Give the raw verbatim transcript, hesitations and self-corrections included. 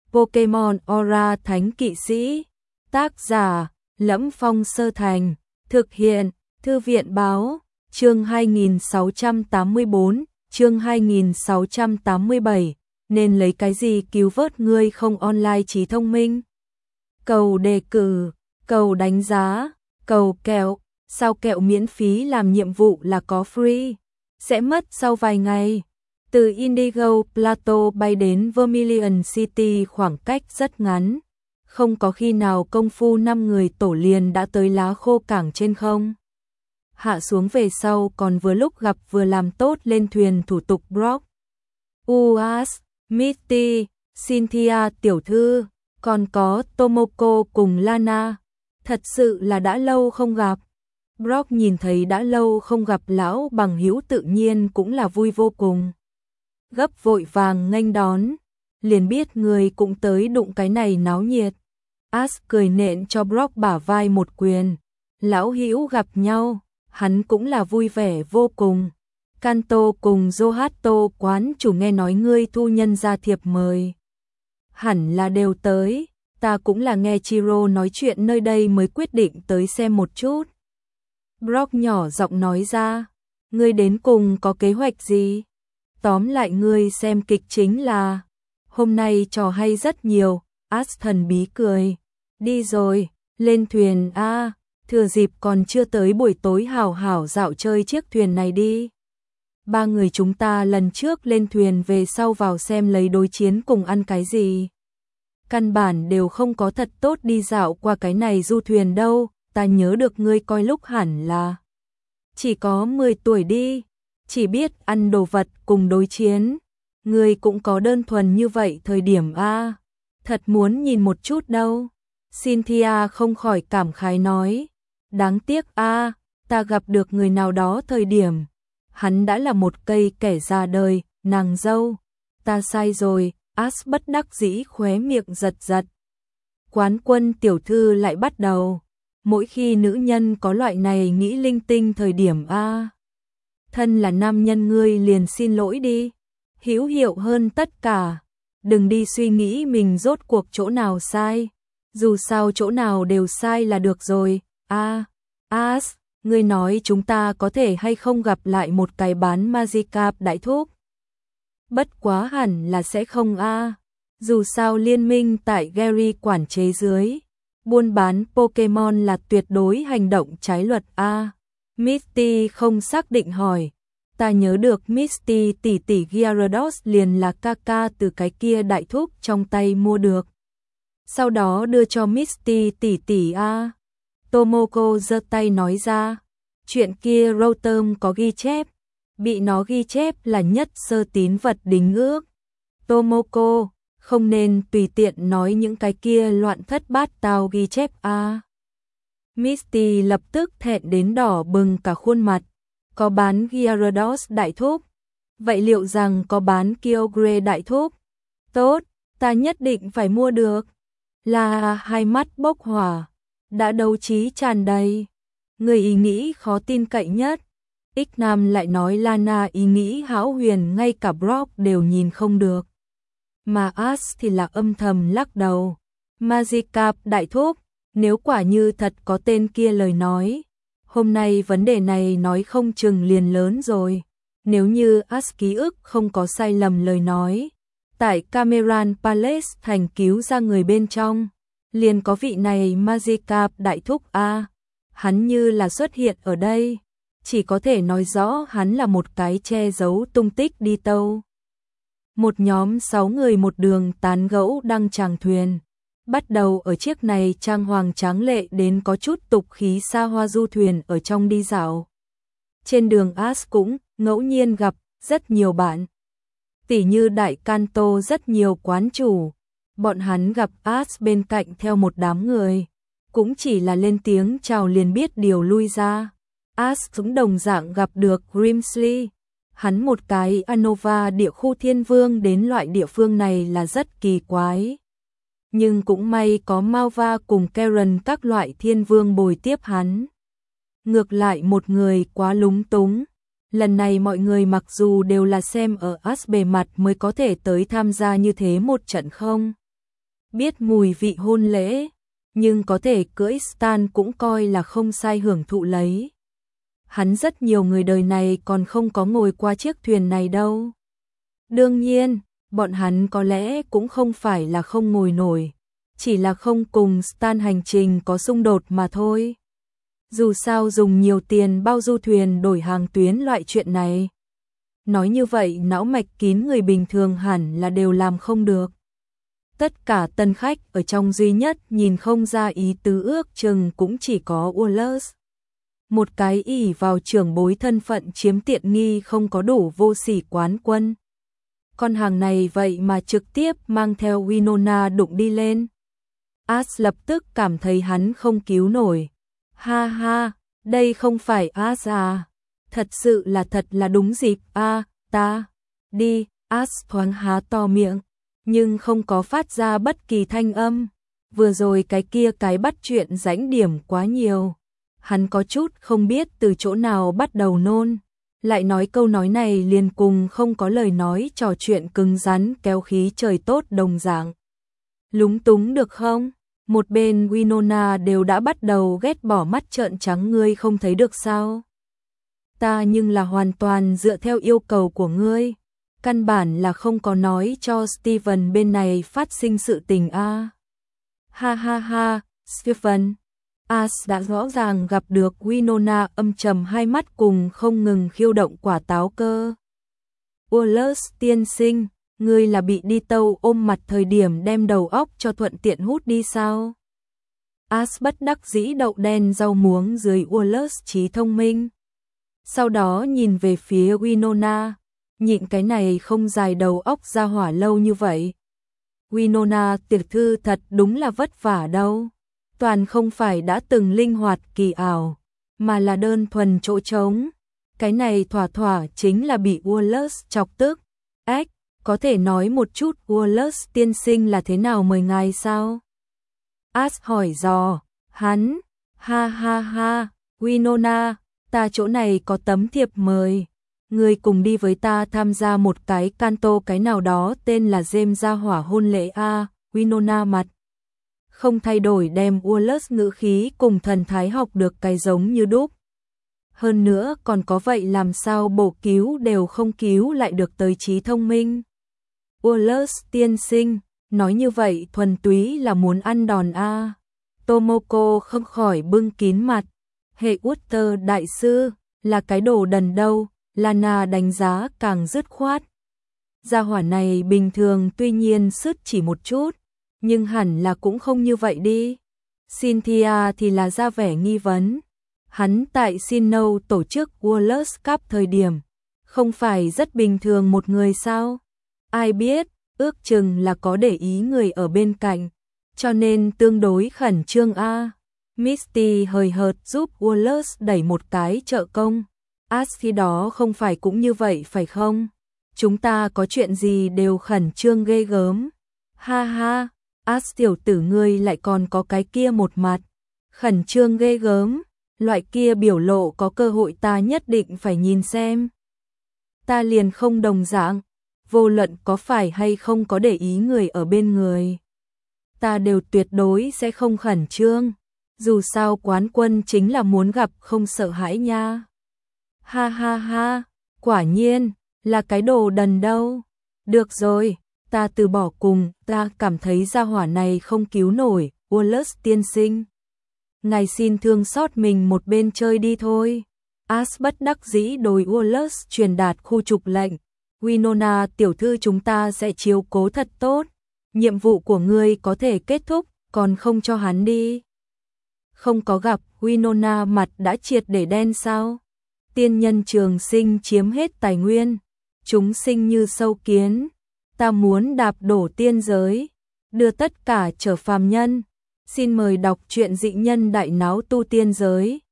Pokemon Aura Thánh Kỵ Sĩ. Tác giả: Lẫm Phong Sơ Thành. Thực hiện: Thư viện báo. Chương hai nghìn sáu trăm tám mươi bốn, chương hai nghìn sáu trăm tám mươi bảy. Nên lấy cái gì cứu vớt ngươi không online trí thông minh? Cầu đề cử, cầu đánh giá, cầu kẹo. Sao kẹo miễn phí làm nhiệm vụ là có free? Sẽ mất sau vài ngày. Từ Indigo Plateau bay đến Vermilion City khoảng cách rất ngắn. Không có khi nào công phu năm người tổ liền đã tới lá khô cảng trên không. Hạ xuống về sau còn vừa lúc gặp vừa làm tốt lên thuyền thủ tục Brock, u ét, Misty, Cynthia tiểu thư, còn có Tomoko cùng Lana. Thật sự là đã lâu không gặp. Brock nhìn thấy đã lâu không gặp lão bằng hữu tự nhiên cũng là vui vô cùng. Gấp vội vàng nghênh đón, liền biết người cũng tới đụng cái này náo nhiệt. Ash cười nện cho Brock bả vai một quyền. Lão hữu gặp nhau, hắn cũng là vui vẻ vô cùng. Kanto cùng Zohato quán chủ nghe nói ngươi thu nhân gia thiệp mời. Hẳn là đều tới, ta cũng là nghe Chiro nói chuyện nơi đây mới quyết định tới xem một chút. Brock nhỏ giọng nói ra, ngươi đến cùng có kế hoạch gì? Tóm lại ngươi xem kịch chính là, hôm nay trò hay rất nhiều. Ash thần bí cười, đi rồi, lên thuyền a, thừa dịp còn chưa tới buổi tối hảo hảo dạo chơi chiếc thuyền này đi. Ba người chúng ta lần trước lên thuyền về sau vào xem lấy đối chiến cùng ăn cái gì. Căn bản đều không có thật tốt đi dạo qua cái này du thuyền đâu, ta nhớ được ngươi coi lúc hẳn là chỉ có mười tuổi đi, chỉ biết ăn đồ vật cùng đối chiến. Ngươi cũng có đơn thuần như vậy thời điểm a, thật muốn nhìn một chút đâu. Cynthia không khỏi cảm khái nói, đáng tiếc a, ta gặp được người nào đó thời điểm, hắn đã là một cây kẻ già đời, nàng dâu. Ta sai rồi. Ash bất đắc dĩ khóe miệng giật giật. Quán quân tiểu thư lại bắt đầu. Mỗi khi nữ nhân có loại này nghĩ linh tinh thời điểm a, thân là nam nhân ngươi liền xin lỗi đi. Hữu hiệu hơn tất cả. Đừng đi suy nghĩ mình rốt cuộc chỗ nào sai. Dù sao chỗ nào đều sai là được rồi. A, Ash, ngươi nói chúng ta có thể hay không gặp lại một cái bán Magikarp đại thúc? Bất quá hẳn là sẽ không a. Dù sao liên minh tại Gary quản chế dưới, buôn bán Pokemon là tuyệt đối hành động trái luật a. Misty không xác định hỏi, ta nhớ được Misty tỷ tỷ Gyarados liền là ca ca từ cái kia đại thúc trong tay mua được. Sau đó đưa cho Misty tỷ tỷ a. Tomoko giơ tay nói ra, chuyện kia Rotom có ghi chép. Bị nó ghi chép là nhất sơ tín vật đính ước. Tomoko, không nên tùy tiện nói những cái kia loạn thất bát tao ghi chép a. À. Misty lập tức thẹn đến đỏ bừng cả khuôn mặt. Có bán Gyarados đại thúc? Vậy liệu rằng có bán Kyogre đại thúc? Tốt, ta nhất định phải mua được. Là hai mắt bốc hỏa, đã đấu trí tràn đầy. Người ý nghĩ khó tin cậy nhất. Ích Nam lại nói Lana ý nghĩ hão huyền ngay cả Brock đều nhìn không được. Mà Ash thì là âm thầm lắc đầu. Magikarp đại thúc, nếu quả như thật có tên kia lời nói, hôm nay vấn đề này nói không chừng liền lớn rồi. Nếu như Ash ký ức không có sai lầm lời nói, tại Cameron Palace thành cứu ra người bên trong, liền có vị này Magikarp đại thúc a. Hắn như là xuất hiện ở đây, chỉ có thể nói rõ hắn là một cái che giấu tung tích đi tâu. Một nhóm sáu người một đường tán gẫu đăng tràng thuyền, bắt đầu ở chiếc này trang hoàng tráng lệ đến có chút tục khí xa hoa du thuyền ở trong đi dạo. Trên đường Ash cũng ngẫu nhiên gặp rất nhiều bạn, tỉ như Đại Kanto rất nhiều quán chủ. Bọn hắn gặp Ash bên cạnh theo một đám người, cũng chỉ là lên tiếng chào liền biết điều lui ra. Ash cũng đồng dạng gặp được Grimsley. Hắn một cái Anova địa khu thiên vương đến loại địa phương này là rất kỳ quái. Nhưng cũng may có Malva cùng Karen các loại thiên vương bồi tiếp hắn. Ngược lại một người quá lúng túng. Lần này mọi người mặc dù đều là xem ở Ash bề mặt mới có thể tới tham gia như thế một trận không. biết mùi vị hôn lễ, nhưng có thể cưỡi Stan cũng coi là không sai hưởng thụ lấy. Hắn rất nhiều người đời này còn không có ngồi qua chiếc thuyền này đâu. Đương nhiên, bọn hắn có lẽ cũng không phải là không ngồi nổi, chỉ là không cùng Stan hành trình có xung đột mà thôi. Dù sao dùng nhiều tiền bao du thuyền đổi hàng tuyến loại chuyện này. Nói như vậy não mạch kín người bình thường hẳn là đều làm không được. Tất cả tân khách ở trong duy nhất nhìn không ra ý tứ ước chừng cũng chỉ có Wallace. Một cái ỷ vào trưởng bối thân phận chiếm tiện nghi không có đủ vô sỉ quán quân. Con hàng này vậy mà trực tiếp mang theo Winona đụng đi lên. Ash lập tức cảm thấy hắn không cứu nổi. Ha ha, đây không phải Ash à. Thật sự là thật là đúng dịp a, à, ta. Đi, Ash thoáng há to miệng, nhưng không có phát ra bất kỳ thanh âm. Vừa rồi cái kia cái bắt chuyện rãnh điểm quá nhiều. Hắn có chút không biết từ chỗ nào bắt đầu nôn. Lại nói câu nói này liền cùng không có lời nói trò chuyện cứng rắn kéo khí trời tốt đồng dạng. Lúng túng được không? Một bên Winona đều đã bắt đầu ghét bỏ mắt trợn trắng, ngươi không thấy được sao? Ta nhưng là hoàn toàn dựa theo yêu cầu của ngươi. Căn bản là không có nói cho Steven bên này phát sinh sự tình a. À. Ha ha ha, Steven. Ash đã rõ ràng gặp được Winona âm trầm hai mắt cùng không ngừng khiêu động quả táo cơ. Wallace tiên sinh, ngươi là bị đi tâu ôm mặt thời điểm đem đầu óc cho thuận tiện hút đi sao? Ash bất đắc dĩ đậu đen rau muống dưới Wallace trí thông minh. Sau đó nhìn về phía Winona, nhịn cái này không dài đầu óc ra hỏa lâu như vậy. Winona tiểu thư thật đúng là vất vả đâu. Toàn không phải đã từng linh hoạt kỳ ảo, mà là đơn thuần chỗ trống. Cái này thỏa thỏa chính là bị Wallace chọc tức. Ếch, có thể nói một chút Wallace tiên sinh là thế nào mời ngài sao? Ash hỏi dò, hắn, ha ha ha, Winona, ta chỗ này có tấm thiệp mời. Người cùng đi với ta tham gia một cái canto cái nào đó tên là James gia hỏa hôn lễ a. À, Winona mặt không thay đổi đem Wallace ngữ khí cùng thần thái học được cái giống như đúc. Hơn nữa còn có vậy làm sao bổ cứu đều không cứu lại được tới trí thông minh. Wallace tiên sinh, nói như vậy thuần túy là muốn ăn đòn a. À. Tomoko không khỏi bưng kín mặt. Hệ Water đại sư, là cái đồ đần đâu, Lana đánh giá càng dứt khoát. Gia hỏa này bình thường tuy nhiên sứt chỉ một chút, nhưng hẳn là cũng không như vậy đi. Cynthia thì là ra vẻ nghi vấn. Hắn tại Sinnoh tổ chức Wallace Cup thời điểm, không phải rất bình thường một người sao? Ai biết, ước chừng là có để ý người ở bên cạnh, cho nên tương đối khẩn trương a. À. Misty hời hợt giúp Wallace đẩy một cái trợ công. Ash khi đó không phải cũng như vậy phải không? Chúng ta có chuyện gì đều khẩn trương ghê gớm. Ha ha, Ash tiểu tử ngươi lại còn có cái kia một mặt. Khẩn trương ghê gớm, loại kia biểu lộ có cơ hội ta nhất định phải nhìn xem. Ta liền không đồng dạng, vô luận có phải hay không có để ý người ở bên người. Ta đều tuyệt đối sẽ không khẩn trương. Dù sao quán quân chính là muốn gặp không sợ hãi nha. Ha ha ha, quả nhiên, là cái đồ đần đâu. Được rồi, ta từ bỏ cùng, ta cảm thấy gia hỏa này không cứu nổi, Wallace tiên sinh. Ngài xin thương xót mình một bên chơi đi thôi. Ash bất đắc dĩ đối Wallace truyền đạt khu trục lệnh. Winona tiểu thư chúng ta sẽ chiếu cố thật tốt. Nhiệm vụ của ngươi có thể kết thúc, còn không cho hắn đi. Không có gặp, Winona mặt đã triệt để đen sao? Tiên nhân trường sinh chiếm hết tài nguyên, chúng sinh như sâu kiến, ta muốn đạp đổ tiên giới, đưa tất cả trở phàm nhân. Xin mời đọc truyện Dị Nhân Đại Náo Tu Tiên Giới.